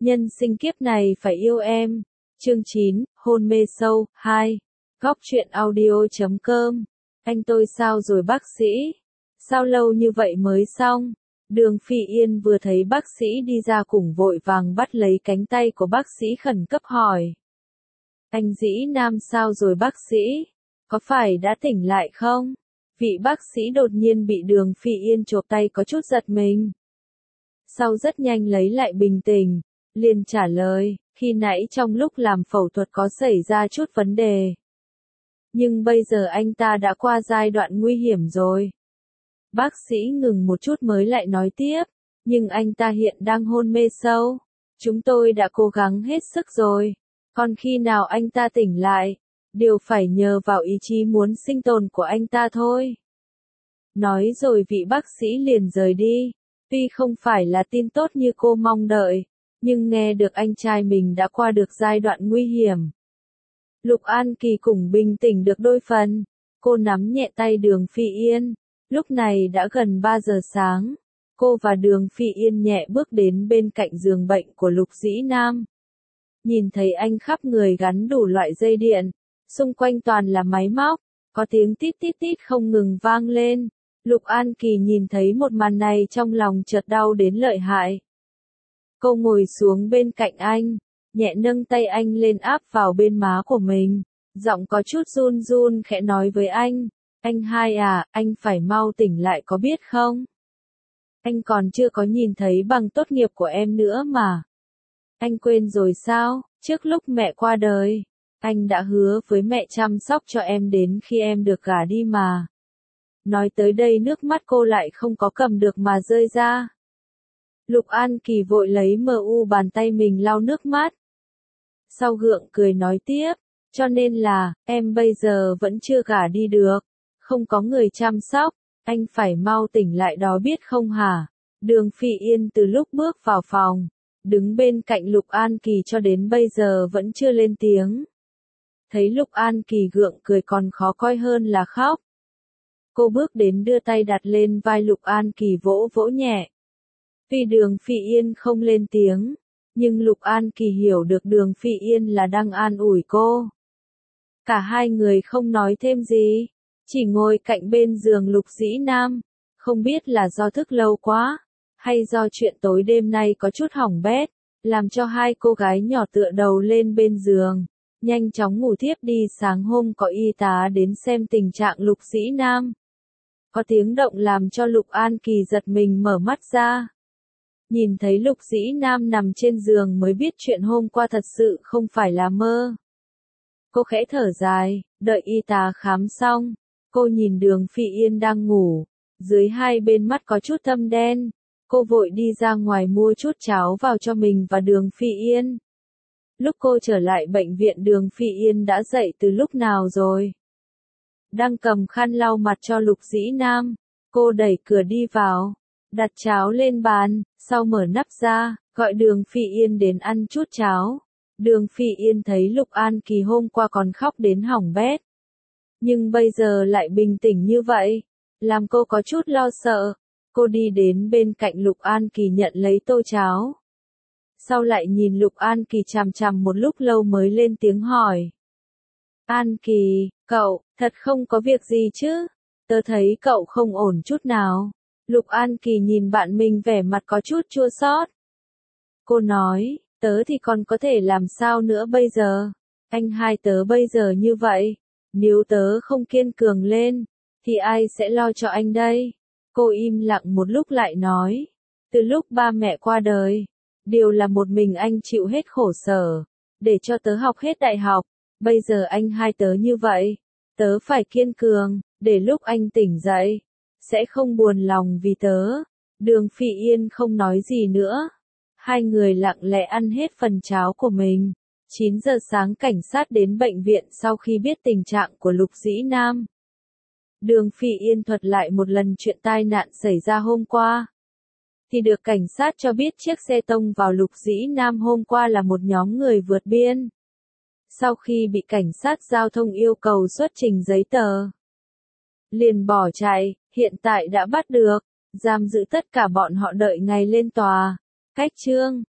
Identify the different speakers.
Speaker 1: Nhân sinh kiếp này phải yêu em. Chương 9, hôn mê sâu, 2. Góc truyện audio.com. Anh tôi sao rồi bác sĩ? Sao lâu như vậy mới xong? Đường Phi Yên vừa thấy bác sĩ đi ra cùng vội vàng bắt lấy cánh tay của bác sĩ khẩn cấp hỏi. Anh Dĩ Nam sao rồi bác sĩ? Có phải đã tỉnh lại không? Vị bác sĩ đột nhiên bị Đường Phi Yên chộp tay có chút giật mình. Sau rất nhanh lấy lại bình tĩnh, liền trả lời, khi nãy trong lúc làm phẫu thuật có xảy ra chút vấn đề. Nhưng bây giờ anh ta đã qua giai đoạn nguy hiểm rồi. Bác sĩ ngừng một chút mới lại nói tiếp, nhưng anh ta hiện đang hôn mê sâu. Chúng tôi đã cố gắng hết sức rồi. Còn khi nào anh ta tỉnh lại, đều phải nhờ vào ý chí muốn sinh tồn của anh ta thôi. Nói rồi vị bác sĩ liền rời đi. Tuy không phải là tin tốt như cô mong đợi, nhưng nghe được anh trai mình đã qua được giai đoạn nguy hiểm. Lục An Kỳ cũng bình tĩnh được đôi phần. Cô nắm nhẹ tay Đường Phi Yên. Lúc này đã gần 3 giờ sáng. Cô và Đường Phi Yên nhẹ bước đến bên cạnh giường bệnh của Lục Dĩ Nam. Nhìn thấy anh khắp người gắn đủ loại dây điện. Xung quanh toàn là máy móc. Có tiếng tít tít tít không ngừng vang lên. Lục An Kỳ nhìn thấy một màn này trong lòng chợt đau đến lợi hại. Cô ngồi xuống bên cạnh anh, nhẹ nâng tay anh lên áp vào bên má của mình, giọng có chút run run khẽ nói với anh hai à, anh phải mau tỉnh lại có biết không? Anh còn chưa có nhìn thấy bằng tốt nghiệp của em nữa mà. Anh quên rồi sao, trước lúc mẹ qua đời, anh đã hứa với mẹ chăm sóc cho em đến khi em được gả đi mà. Nói tới đây nước mắt cô lại không có cầm được mà rơi ra. Lục An Kỳ vội lấy bàn tay mình lau nước mắt. Sau gượng cười nói tiếp, cho nên là, em bây giờ vẫn chưa gả đi được, không có người chăm sóc, anh phải mau tỉnh lại đó biết không hả? Đường Phi Yên từ lúc bước vào phòng, đứng bên cạnh Lục An Kỳ cho đến bây giờ vẫn chưa lên tiếng. Thấy Lục An Kỳ gượng cười còn khó coi hơn là khóc. Cô bước đến đưa tay đặt lên vai Lục An Kỳ vỗ vỗ nhẹ. Tuy Đường Phi Yên không lên tiếng, nhưng Lục An Kỳ hiểu được Đường Phi Yên là đang an ủi cô. Cả hai người không nói thêm gì, chỉ ngồi cạnh bên giường Lục Dĩ Nam, không biết là do thức lâu quá, hay do chuyện tối đêm nay có chút hỏng bét, làm cho hai cô gái nhỏ tựa đầu lên bên giường, nhanh chóng ngủ thiếp đi. Sáng hôm có y tá đến xem tình trạng Lục Dĩ Nam. Có tiếng động làm cho Lục An Kỳ giật mình mở mắt ra. Nhìn thấy Lục Dĩ Nam nằm trên giường mới biết chuyện hôm qua thật sự không phải là mơ. Cô khẽ thở dài, đợi y tá khám xong, cô nhìn Đường Phi Yên đang ngủ, dưới hai bên mắt có chút thâm đen. Cô vội đi ra ngoài mua chút cháo vào cho mình và Đường Phi Yên. Lúc cô trở lại bệnh viện Đường Phi Yên đã dậy từ lúc nào rồi? Đang cầm khăn lau mặt cho Lục Dĩ Nam, cô đẩy cửa đi vào, đặt cháo lên bàn, sau mở nắp ra, gọi Đường Phi Yên đến ăn chút cháo. Đường Phi Yên thấy Lục An Kỳ hôm qua còn khóc đến hỏng bét, nhưng bây giờ lại bình tĩnh như vậy, làm cô có chút lo sợ. Cô đi đến bên cạnh Lục An Kỳ nhận lấy tô cháo. Sau lại nhìn Lục An Kỳ chằm chằm một lúc lâu mới lên tiếng hỏi. An Kỳ, cậu, thật không có việc gì chứ? Tớ thấy cậu không ổn chút nào. Lục An Kỳ nhìn bạn mình vẻ mặt có chút chua xót. Cô nói, tớ thì còn có thể làm sao nữa bây giờ? Anh hai tớ bây giờ như vậy, nếu tớ không kiên cường lên, thì ai sẽ lo cho anh đây? Cô im lặng một lúc lại nói, từ lúc ba mẹ qua đời, đều là một mình anh chịu hết khổ sở, để cho tớ học hết đại học, bây giờ anh hai tớ như vậy, tớ phải kiên cường, để lúc anh tỉnh dậy, sẽ không buồn lòng vì tớ. Đường Phi Yên không nói gì nữa. Hai người lặng lẽ ăn hết phần cháo của mình. 9 giờ sáng cảnh sát đến bệnh viện sau khi biết tình trạng của Lục Dĩ Nam. Đường Phi Yên thuật lại một lần chuyện tai nạn xảy ra hôm qua. Thì được cảnh sát cho biết chiếc xe tông vào Lục Dĩ Nam hôm qua là một nhóm người vượt biên. Sau khi bị cảnh sát giao thông yêu cầu xuất trình giấy tờ, liền bỏ chạy, hiện tại đã bắt được, giam giữ tất cả bọn họ đợi ngày lên tòa. Cách chương